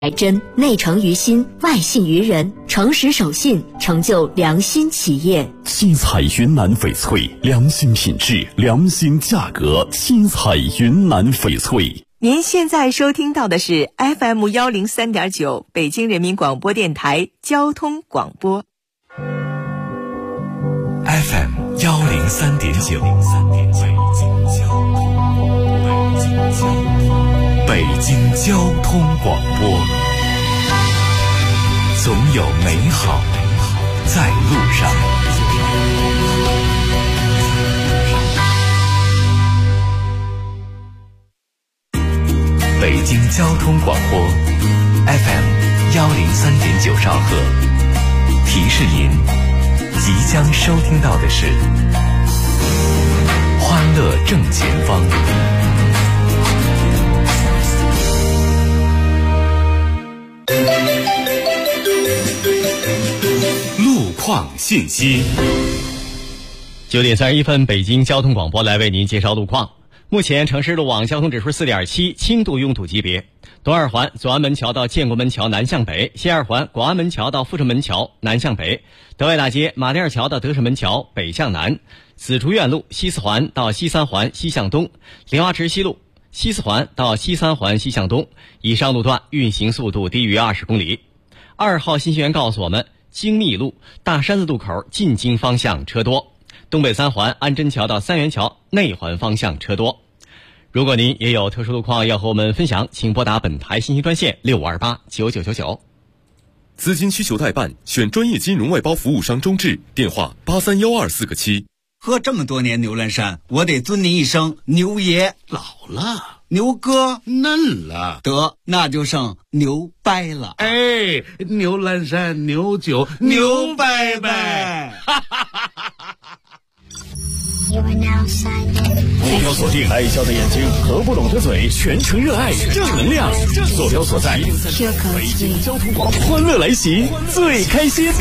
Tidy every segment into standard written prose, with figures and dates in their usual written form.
真，内诚于心，外信于人，诚实守信，成就良心企业。 新彩云南翡翠，良心品质，良心价格。新彩云南翡翠。 您现在收听到的是 FM103.9 北京人民广播电台交通广播。 FM103.9 北京交通广播，总有美好在路上。北京交通广播 FM103.9 兆赫，提示您即将收听到的是欢乐正前方。路况信息。 9点31分，北京交通广播来为您介绍路况。目前城市路网交通指数 4.7， 轻度拥堵级别。东二环左安门桥到建国门桥南向北，西二环广安门桥到阜成门桥南向北，德外大街马甸二桥到德胜门桥北向南，紫竹院路西四环到西三环西向东，莲花池西路西四环到西三环西向东，以上路段运行速度低于20公里。2号信息员告诉我们，京密路大山子路口进京方向车多，东北三环安贞桥到三元桥内环方向车多。如果您也有特殊路况要和我们分享，请拨打本台信息专线65289999。 资金需求代办，选专业金融外包服务商中智，电话831247个7。 喝这么多年牛栏山，我得尊您一声牛爷。 老了， 牛哥嫩了， 得那就剩牛掰了。 哎，牛栏山牛酒牛掰掰。 目标锁定爱笑的眼睛，合不拢的嘴，全程热爱正能量。坐标所在北京交通广播，欢乐来袭，最开心。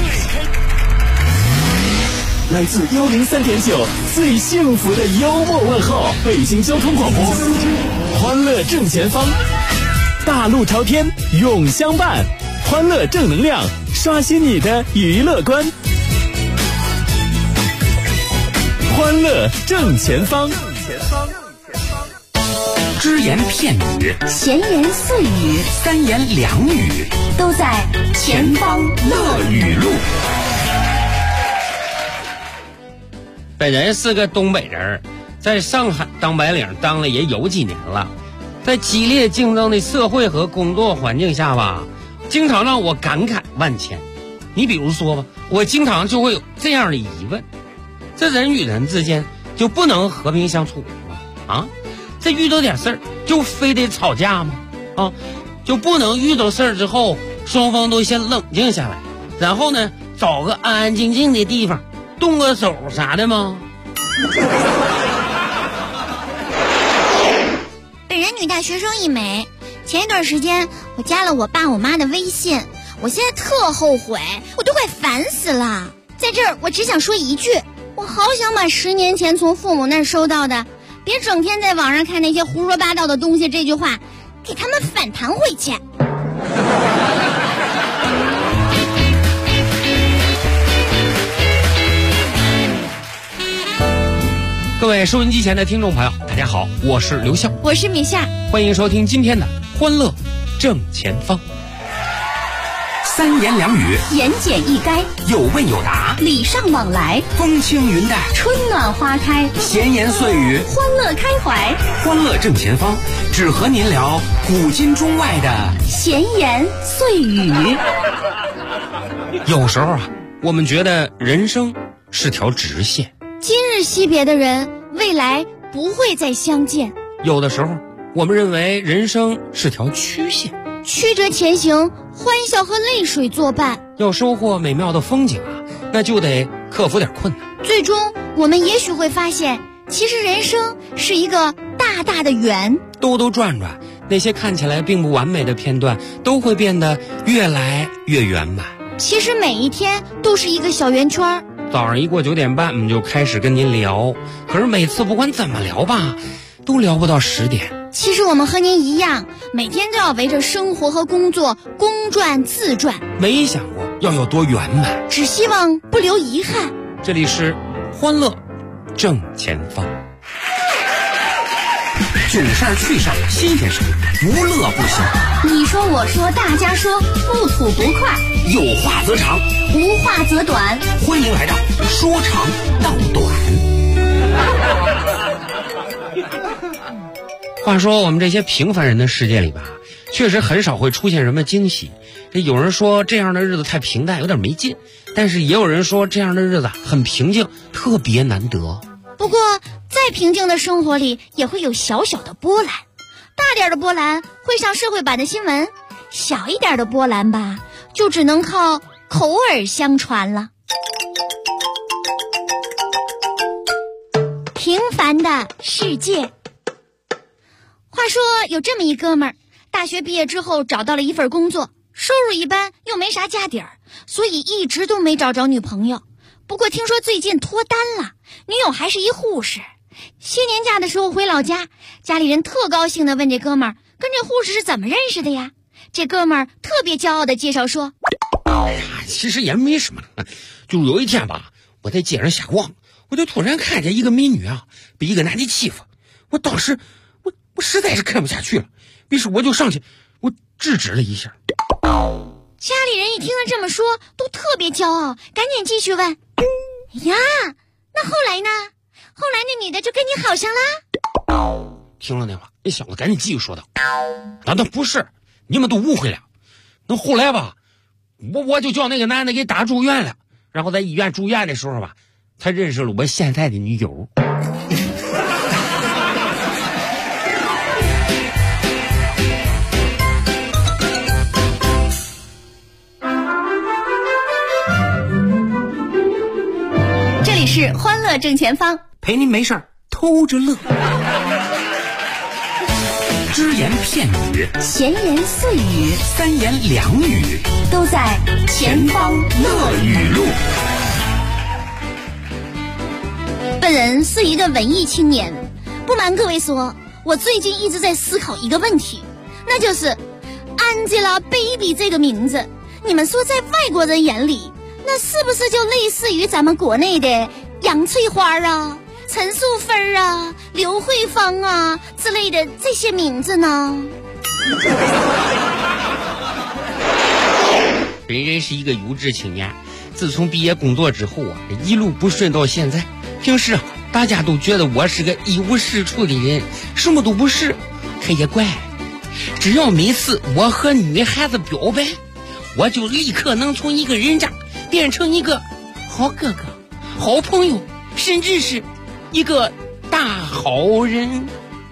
来自103.9最幸福的幽默问候，北京交通广播，欢乐正前方，大路朝天永相伴，欢乐正能量，刷新你的娱乐观。欢乐正前方， 只言片语， 闲言碎语， 三言两语， 都在前方乐语录。 本人是个东北人，在上海当白领当了也有几年了，在激烈竞争的社会和工作环境下吧，经常让我感慨万千。你比如说吧，我经常就会有这样的疑问：这人与人之间就不能和平相处吗？啊，这遇到点事儿就非得吵架吗？啊，就不能遇到事儿之后双方都先冷静下来，然后呢找个安安静静的地方动个手啥的吗？ 本人女大学生一枚，前一段时间我加了我爸我妈的微信，我现在特后悔，我都快烦死了。在这儿我只想说一句，我好想把10年前从父母那儿收到的别整天在网上看那些胡说八道的东西这句话给他们反弹回去。 各位收音机前的听众朋友，大家好，我是刘笑， 我是米夏， 欢迎收听今天的欢乐正前方。 三言两语， 言简意赅， 有问有答， 礼尚往来， 风轻云淡， 春暖花开， 闲言碎语， 欢乐开怀。 欢乐正前方，只和您聊古今中外的闲言碎语。 有时候啊，我们觉得人生是条直线， 今日惜别的人，未来不会再相见。 有的时候我们认为人生是条曲线， 曲折前行，欢笑和泪水作伴。 要收获美妙的风景啊，那就得克服点困难。 最终我们也许会发现，其实人生是一个大大的圆， 兜兜转转，那些看起来并不完美的片段都会变得越来越圆满。 其实每一天都是一个小圆圈。 早上一过9点半，我们就开始跟您聊，可是每次不管怎么聊吧，都聊不到10点。 其实我们和您一样，每天都要围着生活和工作公转自转， 没想过要有多圆满， 只希望不留遗憾。 这里是欢乐正前方， 囧事儿趣事儿新鲜事儿，无乐不休。 你说我说大家说，不吐不快， 有话则长， 无话则短。 欢迎来到说长道短。 话说我们这些平凡人的世界里吧，确实很少会出现什么惊喜。这有人说这样的日子太平淡，有点没劲，但是也有人说这样的日子很平静，特别难得。 不过再平静的生活里也会有小小的波澜，大点的波澜会上社会版的新闻，小一点的波澜吧，就只能靠口耳相传了。平凡的世界。话说有这么一哥们儿，大学毕业之后找到了一份工作，收入一般又没啥家底儿，所以一直都没找着女朋友。不过听说最近脱单了，女友还是一护士。歇年假的时候回老家，家里人特高兴地问这哥们儿跟这护士是怎么认识的呀？这哥们儿特别骄傲地介绍说， 哎呀，其实也没什么，就有一天吧，我在街上瞎逛，我就突然看见一个美女啊被一个男的欺负，我当时我实在是看不下去了，于是我就上去我制止了一下。 家里人一听他这么说都特别骄傲，赶紧继续问，呀，那后来呢？后来那女的就跟你好上啦？ 听了那话，那小子赶紧继续说道，那不是，你们都误会了。那后来吧，我就叫那个男的给打住院了，然后在医院住院的时候吧，才认识了我现在的女友。 这里是欢乐正前方， 陪您没事儿偷着乐。只言片语， 闲言碎语， 三言两语， 都在前方乐语录。 本人是一个文艺青年，不瞒各位说，我最近一直在思考一个问题，那就是 Angelababy 这个名字，你们说在外国人眼里，那是不是就类似于咱们国内的杨翠花啊、陈淑芬啊、刘慧芳啊之类的这些名字呢？ 本人是一个有志青年，自从毕业工作之后啊，一路不顺到现在。平时啊，大家都觉得我是个一无是处的人，什么都不是。可也怪，只要每次我和女孩子表白，我就立刻能从一个人渣变成一个好哥哥、好朋友，甚至是一个大好人。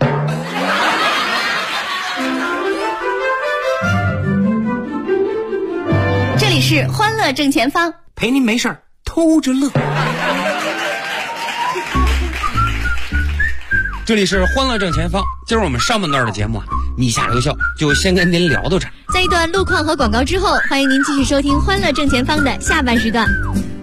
这里是欢乐正前方， 陪您没事儿偷着乐。 这里是欢乐正前方，今儿我们上半段的节目啊，你下留校就先跟您聊到这儿。 在一段路况和广告之后，欢迎您继续收听欢乐正前方的下半时段。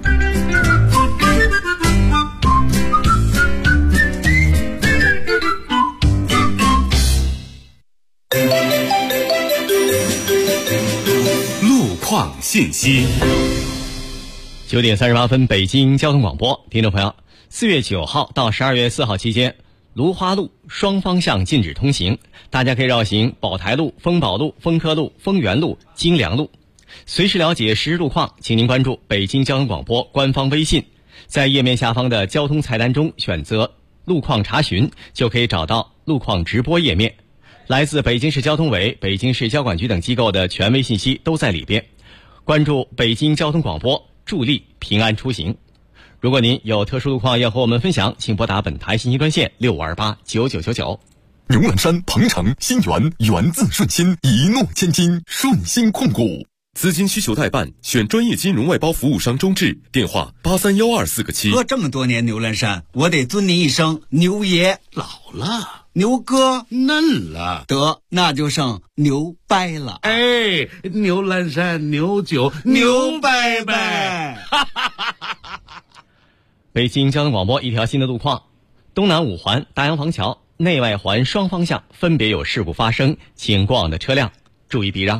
路况信息。 9点38分，北京交通广播，听众朋友，4月9号到12月4号期间，芦花路双方向禁止通行，大家可以绕行宝台路、丰宝路、丰科路、丰源路、金良路。随时了解实时路况，请您关注北京交通广播官方微信，在页面下方的交通菜单中选择路况查询，就可以找到路况直播页面。来自北京市交通委、北京市交管局等机构的权威信息都在里边。关注北京交通广播，助力平安出行。如果您有特殊路况要和我们分享，请拨打本台信息专线65289999。 牛栏山、鹏程、新源，源自顺心，一诺千金，顺心控股。资金需求代办，选专业金融外包服务商中智，电话831247个7。 喝这么多年牛栏山，我得尊您一声牛爷。 老了， 牛哥嫩了， 得那就剩牛掰了。 哎，牛栏山牛酒牛掰掰。 北京交通广播一条新的路况，东南五环大洋坊桥内外环双方向分别有事故发生，请过往的车辆注意避让。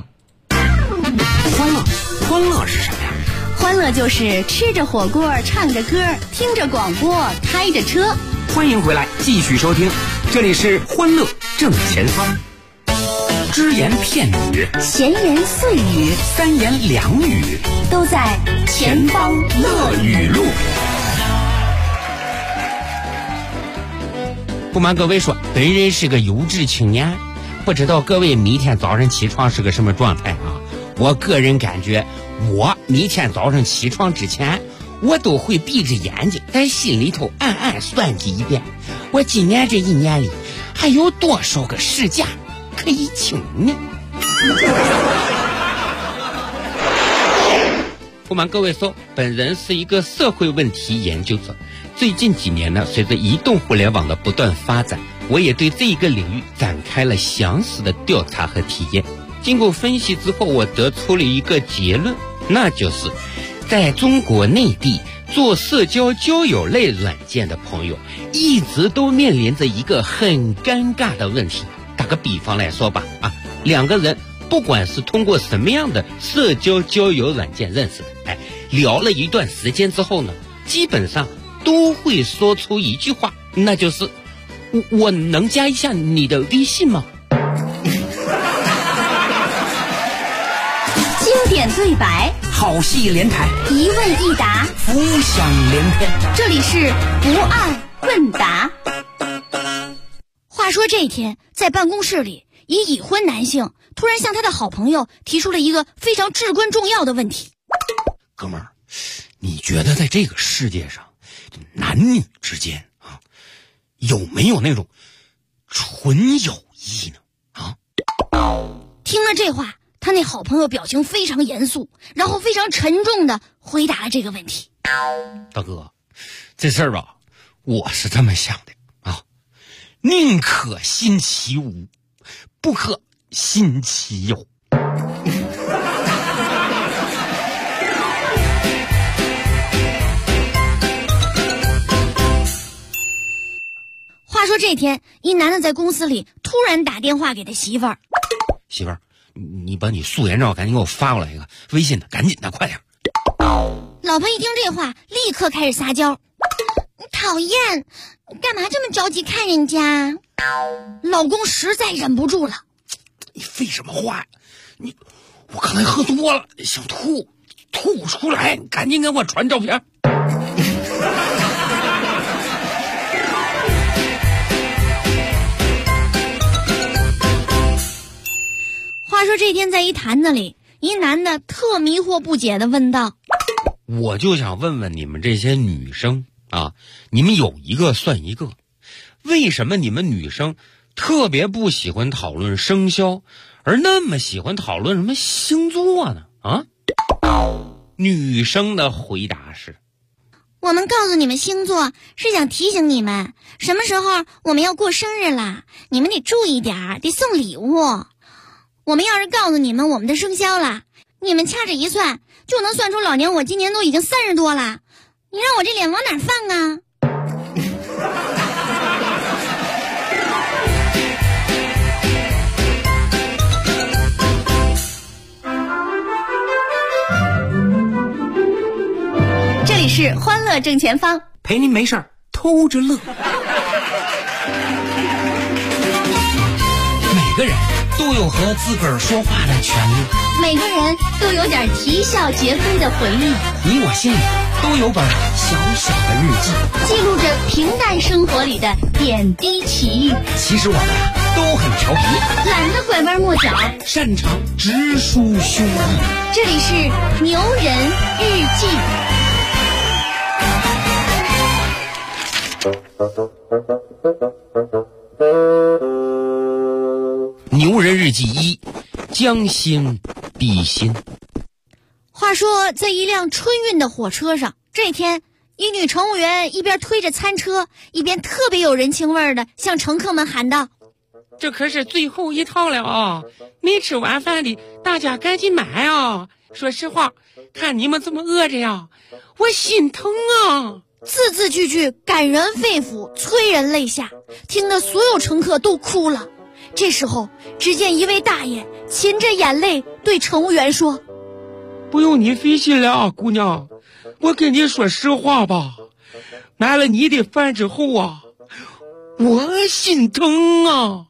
欢乐是什么呀？ 欢乐就是吃着火锅，唱着歌，听着广播，开着车。 欢迎回来，继续收听，这里是欢乐正前方。只言片语， 闲言碎语， 三言两语， 都在前方乐语录。 不瞒各位说，本人是个优质青年，不知道各位每天早上起床是个什么状态啊？我个人感觉，我每天早上起床之前，我都会闭着眼睛在心里头暗暗算计一遍，我今年这一年里还有多少个事假可以请呢？不瞒各位说，本人是一个社会问题研究者。最近几年呢，随着移动互联网的不断发展，我也对这一个领域展开了详细的调查和体验。经过分析之后，我得出了一个结论，那就是在中国内地做社交交友类软件的朋友一直都面临着一个很尴尬的问题。打个比方来说吧，两个人不管是通过什么样的社交交友软件认识的，聊了一段时间之后呢，基本上都会说出一句话，那就是我能加一下你的微信吗？ 经典对白， 好戏连台， 一问一答， 浮想联翩。 这里是不二问答。 话说这天，在办公室里，一已婚男性突然向他的好朋友提出了一个非常至关重要的问题。 哥们儿，你觉得在这个世界上，男女之间有没有那种纯友谊呢？ 听了这话，他那好朋友表情非常严肃，然后非常沉重地回答了这个问题。 大哥，这事儿吧，我是这么想的宁可信其无，不可信其有。 话说这天，一男的在公司里突然打电话给他媳妇儿：“ 媳妇儿，你把你素颜照赶紧给我发过来一个，微信的，赶紧的，快点。” 老婆一听这话，立刻开始撒娇：“讨厌，干嘛这么着急看人家？”老公实在忍不住了：“ 你废什么话呀？我刚才喝多了，想吐不出来，赶紧给我传照片。” 话说这天在一坛子里，一男的特迷惑不解地问道：“ 我就想问问你们这些女生你们有一个算一个，为什么你们女生特别不喜欢讨论生肖，而那么喜欢讨论什么星座呢？”女生的回答是：“ 我们告诉你们星座，是想提醒你们什么时候我们要过生日啦，你们得注意点，得送礼物。我们要是告诉你们我们的生肖啦，你们掐指一算就能算出老娘我今年都已经30多了，你让我这脸往哪放啊？” 这里是欢乐正前方， 陪您没事儿偷着乐。每个人都有和自个儿说话的权利， 每个人都有点啼笑皆非的回忆， 你我心里都有本小小的日记， 记录着平淡生活里的点滴奇遇。 其实我们都很调皮， 懒得拐弯抹角， 擅长直抒胸臆。 这里是牛人日记。 牛人日记1，将心比心。 话说在一辆春运的火车上，这天一女乘务员一边推着餐车，一边特别有人情味的向乘客们喊道：“ 这可是最后一套了啊！没吃完饭的大家赶紧买啊！说实话，看你们这么饿着呀，我心疼啊！” 字字句句感人肺腑，催人泪下，听得所有乘客都哭了。这时候，只见一位大爷噙着眼泪对乘务员说：“ 不用你费心了，姑娘，我跟你说实话吧，买了你的饭之后啊，我心疼啊。”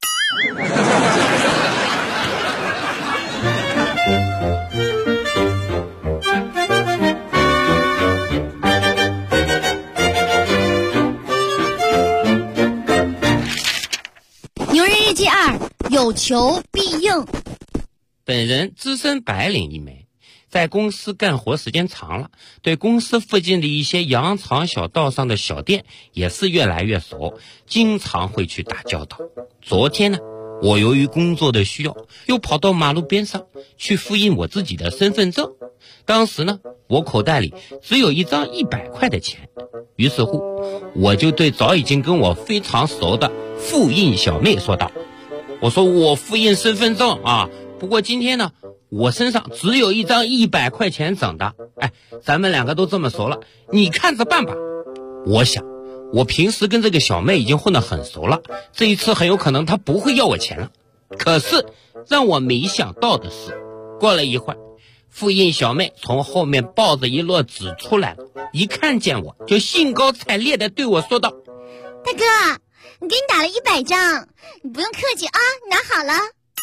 牛人日记2，有求必应。 本人资深白领一枚，在公司干活时间长了，对公司附近的一些羊肠小道上的小店也是越来越熟，经常会去打交道。昨天呢，我由于工作的需要，又跑到马路边上去复印我自己的身份证。当时呢，我口袋里只有一张100块的钱，于是乎，我就对早已经跟我非常熟的复印小妹说道：“我说我复印身份证啊，不过今天呢，我身上只有一张100块钱整的。哎，咱们两个都这么熟了，你看着办吧。”我想，我平时跟这个小妹已经混得很熟了，这一次很有可能她不会要我钱了。可是让我没想到的是，过了一会儿，复印小妹从后面抱着一摞纸出来了，一看见我就兴高采烈地对我说道：“ 大哥，我给你打了100张，你不用客气啊，拿好了。”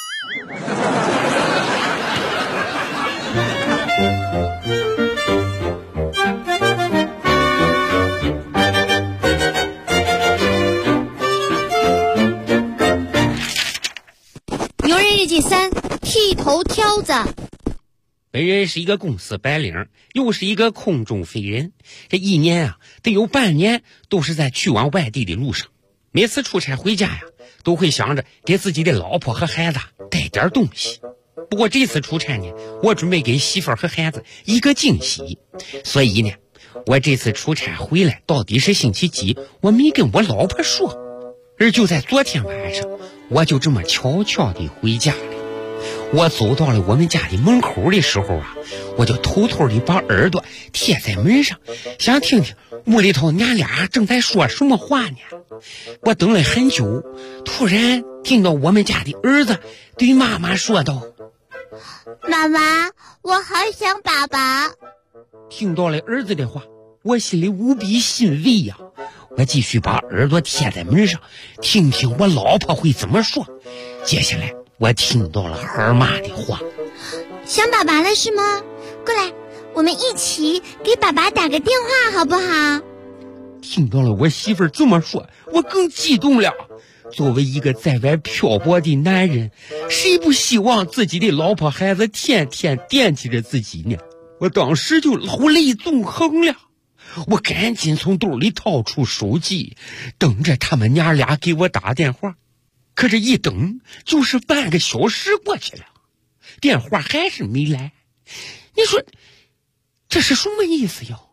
牛人日记3，剃头挑子。 本人是一个公司白领，又是一个空中飞人，这一年啊，得有半年都是在去往外地的路上。每次出差回家呀，都会想着给自己的老婆和孩子带点东西。不过这次出差呢，我准备给媳妇儿和孩子一个惊喜，所以呢，我这次出差回来到底是星期几，我没跟我老婆说。而就在昨天晚上，我就这么悄悄地回家了。我走到了我们家的门口的时候啊，我就偷偷地把耳朵贴在门上，想听听屋里头娘俩正在说什么话呢。我等了很久，突然听到我们家的儿子对妈妈说道：“ 妈妈，我好想爸爸。” 听到了儿子的话，我心里无比欣慰呀。我继续把耳朵贴在门上，听听我老婆会怎么说。接下来我听到了孩妈的话：“ 想爸爸了是吗？过来，我们一起给爸爸打个电话好不好？” 听到了我媳妇儿这么说，我更激动了。作为一个在外漂泊的男人，谁不希望自己的老婆孩子天天惦记着自己呢？我当时就老泪纵横了。我赶紧从兜里掏出手机，等着他们娘俩给我打电话。可这一等就是半个小时过去了，电话还是没来。你说这是什么意思呀？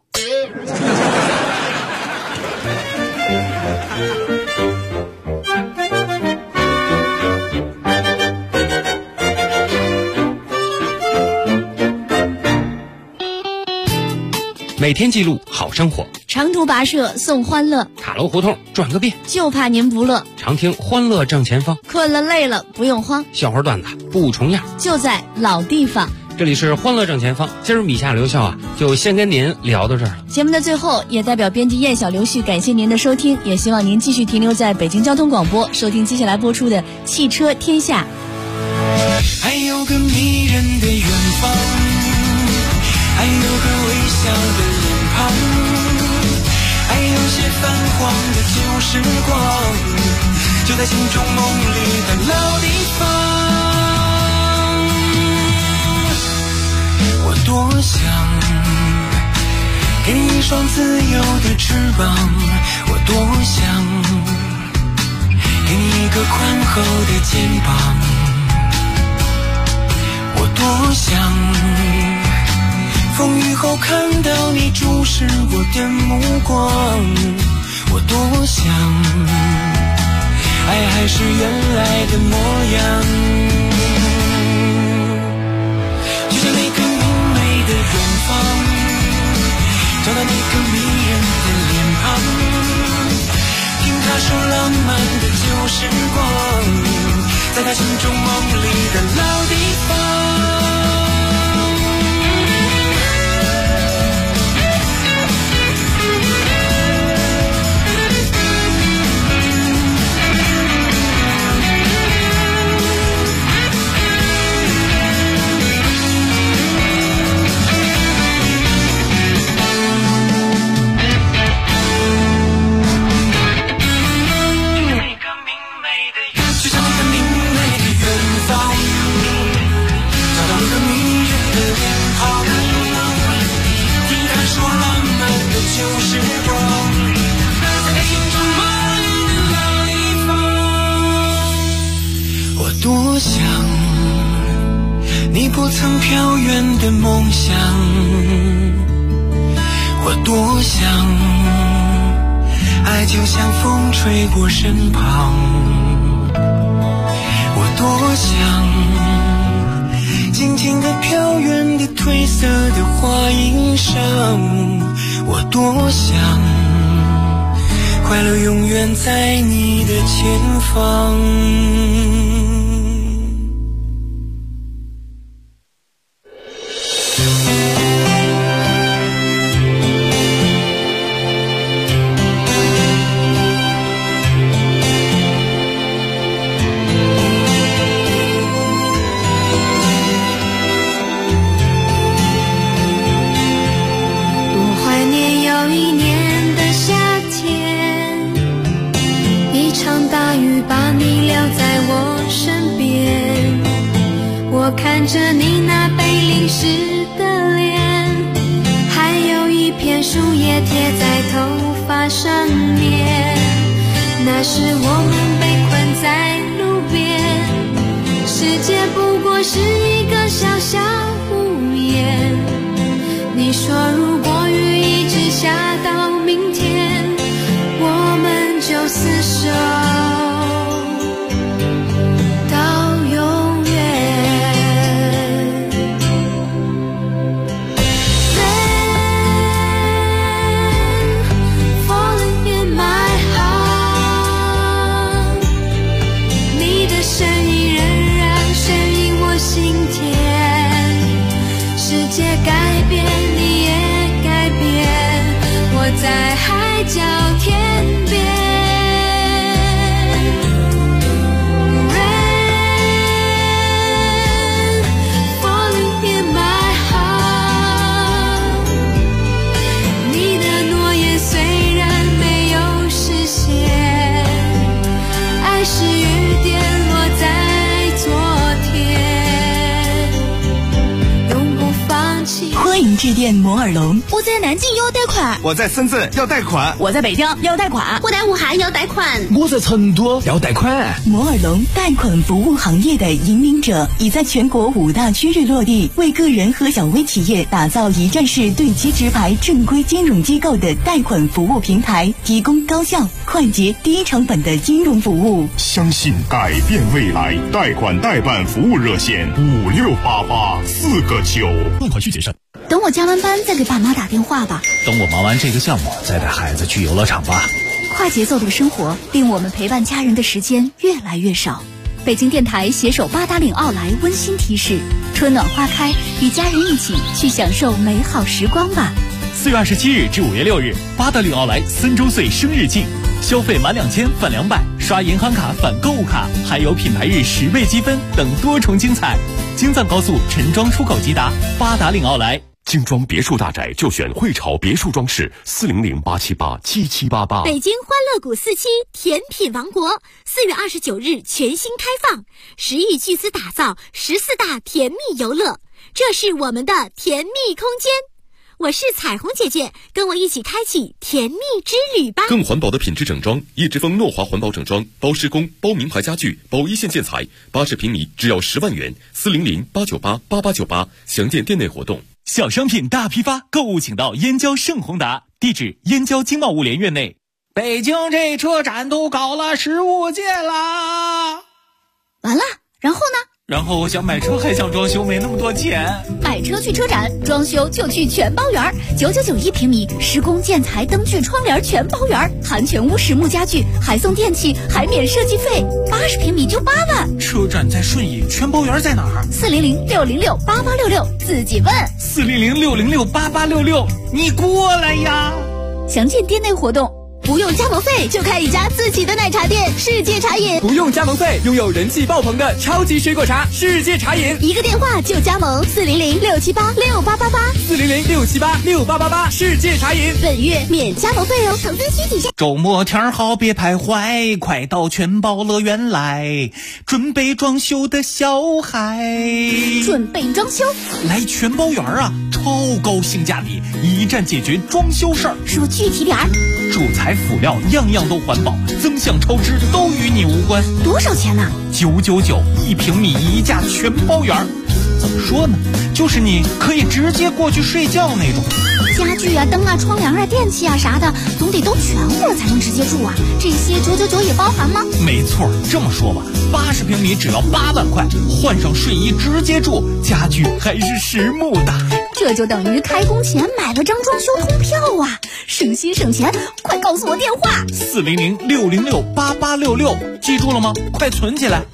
每天记录好生活， 长途跋涉送欢乐， 塔楼胡同转个遍， 就怕您不乐。 常听欢乐正前方， 困了累了不用慌， 笑话段子不重样， 就在老地方。 这里是欢乐正前方，今儿米夏刘笑啊，就先跟您聊到这儿了。 节目的最后，也代表编辑燕小刘旭感谢您的收听，也希望您继续停留在北京交通广播，收听接下来播出的《汽车天下》。 还有个迷人的远方，还有个微笑的脸庞，还有些泛黄的旧时光，就在心中梦里的老地方。我多想给你一双自由的翅膀，我多想给你一个宽厚的肩膀，我多想风雨后看到你注视我的目光，我多想爱还是原来的模样，就像那个明媚的远方，找到那个迷人的脸说浪漫的旧时光，在他心中梦里的老地方。多想你不曾飘远的梦想，我多想爱就像风吹过身旁，我多想静静地飘远的褪色的花衣裳，我多想快乐永远在你的前方。 看着你那被淋湿的脸，还有一片树叶贴在头发上面，那时我们被困在路边，世界不过是一个小小屋檐。你说如果雨一直下到明天，我们就厮守在海角天边。 Rain falling in my heart， 你的诺言虽然没有实现，爱是雨点落在昨天，永不放弃。 欢迎致电摩尔龙。 我在南京要贷款， 我在深圳要贷款， 我在北京要贷款， 我在武汉要贷款， 我在成都要贷款。 摩尔龙贷款服务行业的引领者，已在全国5大区域落地，为个人和小微企业打造一站式对接直排正规金融机构的贷款服务平台，提供高效、快捷、低成本的金融服务。 相信改变未来，贷款代办服务热线5688-4个9， 贷款需谨慎。 等我加完班再给爸妈打电话吧。 等我忙完这个项目，再带孩子去游乐场吧。 快节奏的生活令我们陪伴家人的时间越来越少。北京电台携手八达岭奥莱温馨提示：春暖花开，与家人一起去享受美好时光吧。 4月27日至5月6日，八达岭奥莱3周岁生日庆，消费满2000返200，刷银行卡返购物卡，还有品牌日10倍积分等多重精彩。京藏高速陈庄出口即达，八达岭奥莱。 精装别墅大宅就选汇潮别墅装饰，400-878-7788。 北京欢乐谷4期甜品王国4月29日全新开放，10亿巨资打造14大甜蜜游乐，这是我们的甜蜜空间。我是彩虹姐姐，跟我一起开启甜蜜之旅吧。 更环保的品质整装，一直丰诺华环保整装，包施工，包名牌家具，包一线建材，80平米只要10万元，400-898-8898，详见店内活动。 小商品大批发，购物请到燕郊盛宏达，地址燕郊经贸物联院内。 北京这车展都搞了15届啦！ 完了，然后呢？ 然后我想买车，还想装修，没那么多钱。 买车去车展，装修就去全包园，999平米，施工建材、灯具、窗帘全包园，含全屋实木家具，还送电器，还免设计费，80平米就8万。 车展在顺义，全包园在哪儿 ？400-606-8866，自己问。 400-606-8866，你过来呀！ 详见店内活动。不用加盟费就开一家自己的奶茶店，世界茶饮。 不用加盟费，拥有人气爆棚的超级水果茶，世界茶饮。 一个电话就加盟，400-678-6888，400-678-6888， 世界茶饮。 本月免加盟费哦，投资需体现。 周末天好别徘徊，快到全包乐园来，准备装修的小孩。 准备装修？ 来全包园啊，超高性价比，一站解决装修事儿。 说具体点儿。 主材辅料样样都环保，增项超支都与你无关。 多少钱呢 ？999，1平米1价全包园。怎么说呢？就是你可以直接过去睡觉那种。 家具啊、灯啊、窗帘啊、电器啊啥的，总得都全乎了才能直接住啊。这些999也包含吗？ 没错，这么说吧，80平米只要8万块，换上睡衣直接住，家具还是实木的。 这就等于开工前买了张装修通票啊！省心省钱，快告诉我电话 ！400-606-8866，记住了吗？快存起来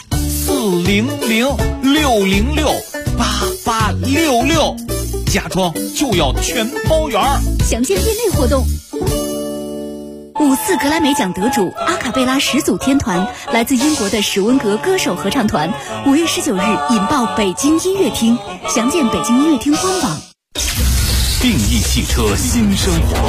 ！400-606-8866，家装就要全包园。 详见店内活动。54格莱美奖得主阿卡贝拉始祖天团，来自英国的史温格歌手合唱团，5月19日引爆北京音乐厅，详见北京音乐厅官网。 定义汽车新生活，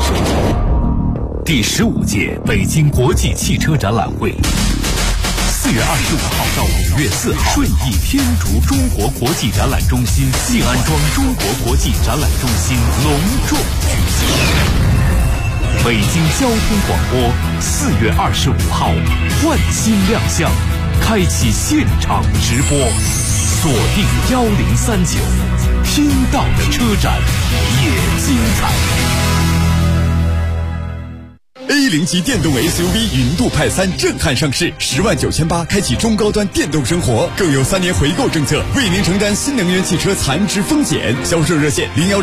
第15届北京国际汽车展览会，4月25号到5月4号，顺义天竺中国国际展览中心西安庄中国国际展览中心隆重举行。北京交通广播4月25号焕新亮相，开启现场直播，锁定1039，听到的车展也精彩。A0级电动 SUV 云度派3震撼上市，10.98万开启中高端电动生活，更有3年回购政策，为您承担新能源汽车残值风险。销售热线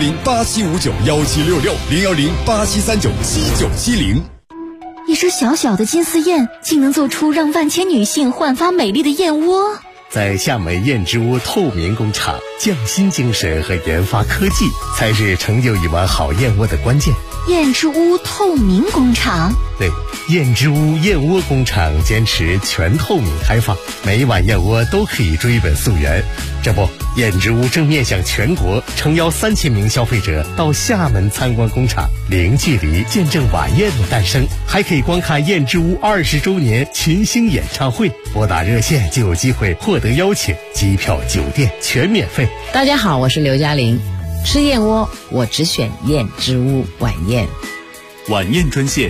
010-8759-1766，010-8739-7970。 一只小小的金丝燕，竟能做出让万千女性焕发美丽的燕窝。 在厦门燕之屋透明工厂，匠心精神和研发科技才是成就一碗好燕窝的关键。 燕之屋透明工厂， 对，燕之屋燕窝工厂坚持全透明开放，每一碗燕窝都可以追本溯源。这不，燕之屋正面向全国，诚邀3000名消费者到厦门参观工厂，零距离见证晚宴的诞生，还可以观看燕之屋20周年群星演唱会。拨打热线就有机会获得邀请，机票、酒店全免费。 大家好，我是刘嘉玲。吃燕窝，我只选燕之屋晚宴。 晚宴专线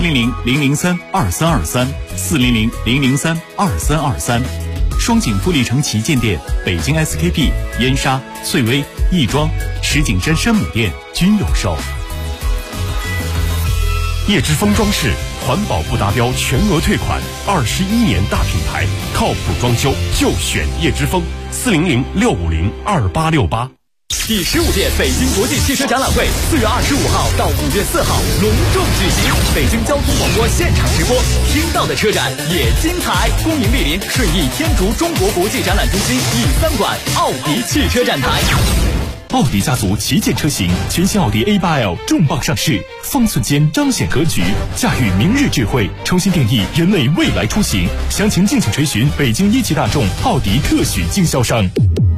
400-003-2323，400-003-2323。双井富力城旗舰店、北京 SKP、燕莎、翠微、亦庄、石景山山姆店均有售。叶之峰装饰，环保不达标全额退款，21年大品牌，靠谱装修就选叶之峰。400-650-2868。第15届北京国际汽车展览会4月25号到5月4号隆重举行，北京交通广播现场直播，听到的车展也精彩。恭迎莅临顺义天竺中国国际展览中心E3馆奥迪汽车展台。奥迪家族旗舰车型，全新奥迪 A8L 重磅上市，方寸间彰显格局，驾驭明日智慧，重新定义人类未来出行。详情敬请垂询北京一汽大众奥迪特许经销商。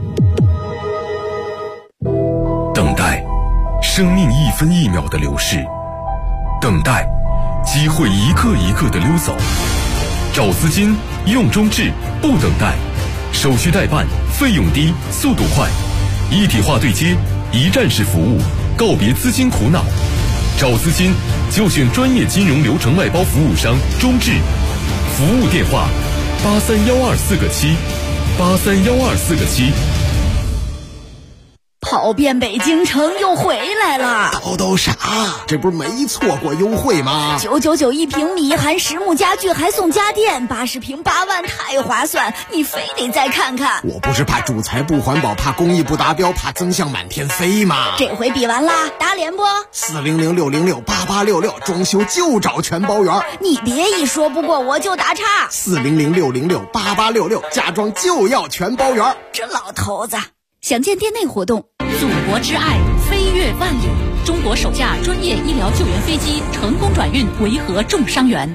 等待，生命一分一秒的流逝；等待，机会一个一个的溜走。找资金，用中智，不等待，手续代办，费用低，速度快，一体化对接，一站式服务，告别资金苦恼。找资金就选专业金融流程外包服务商中智，服务电话83124个7，83124个7。 跑遍北京城又回来了。 叨叨啥？这不是没错过优惠吗 ？999一平米，含实木家具还送家电，80平8万，太划算！你非得再看看。 我不是怕主材不环保，怕工艺不达标，怕增项满天飞吗？ 这回比完啦，打脸不？400-606-8866，装修就找全包圆。你别一说不过我就打岔。 400-606-8866，家装就要全包圆。 这老头子，详见店内活动。 祖国之爱，飞越万里。中国首架专业医疗救援飞机成功转运维和重伤员。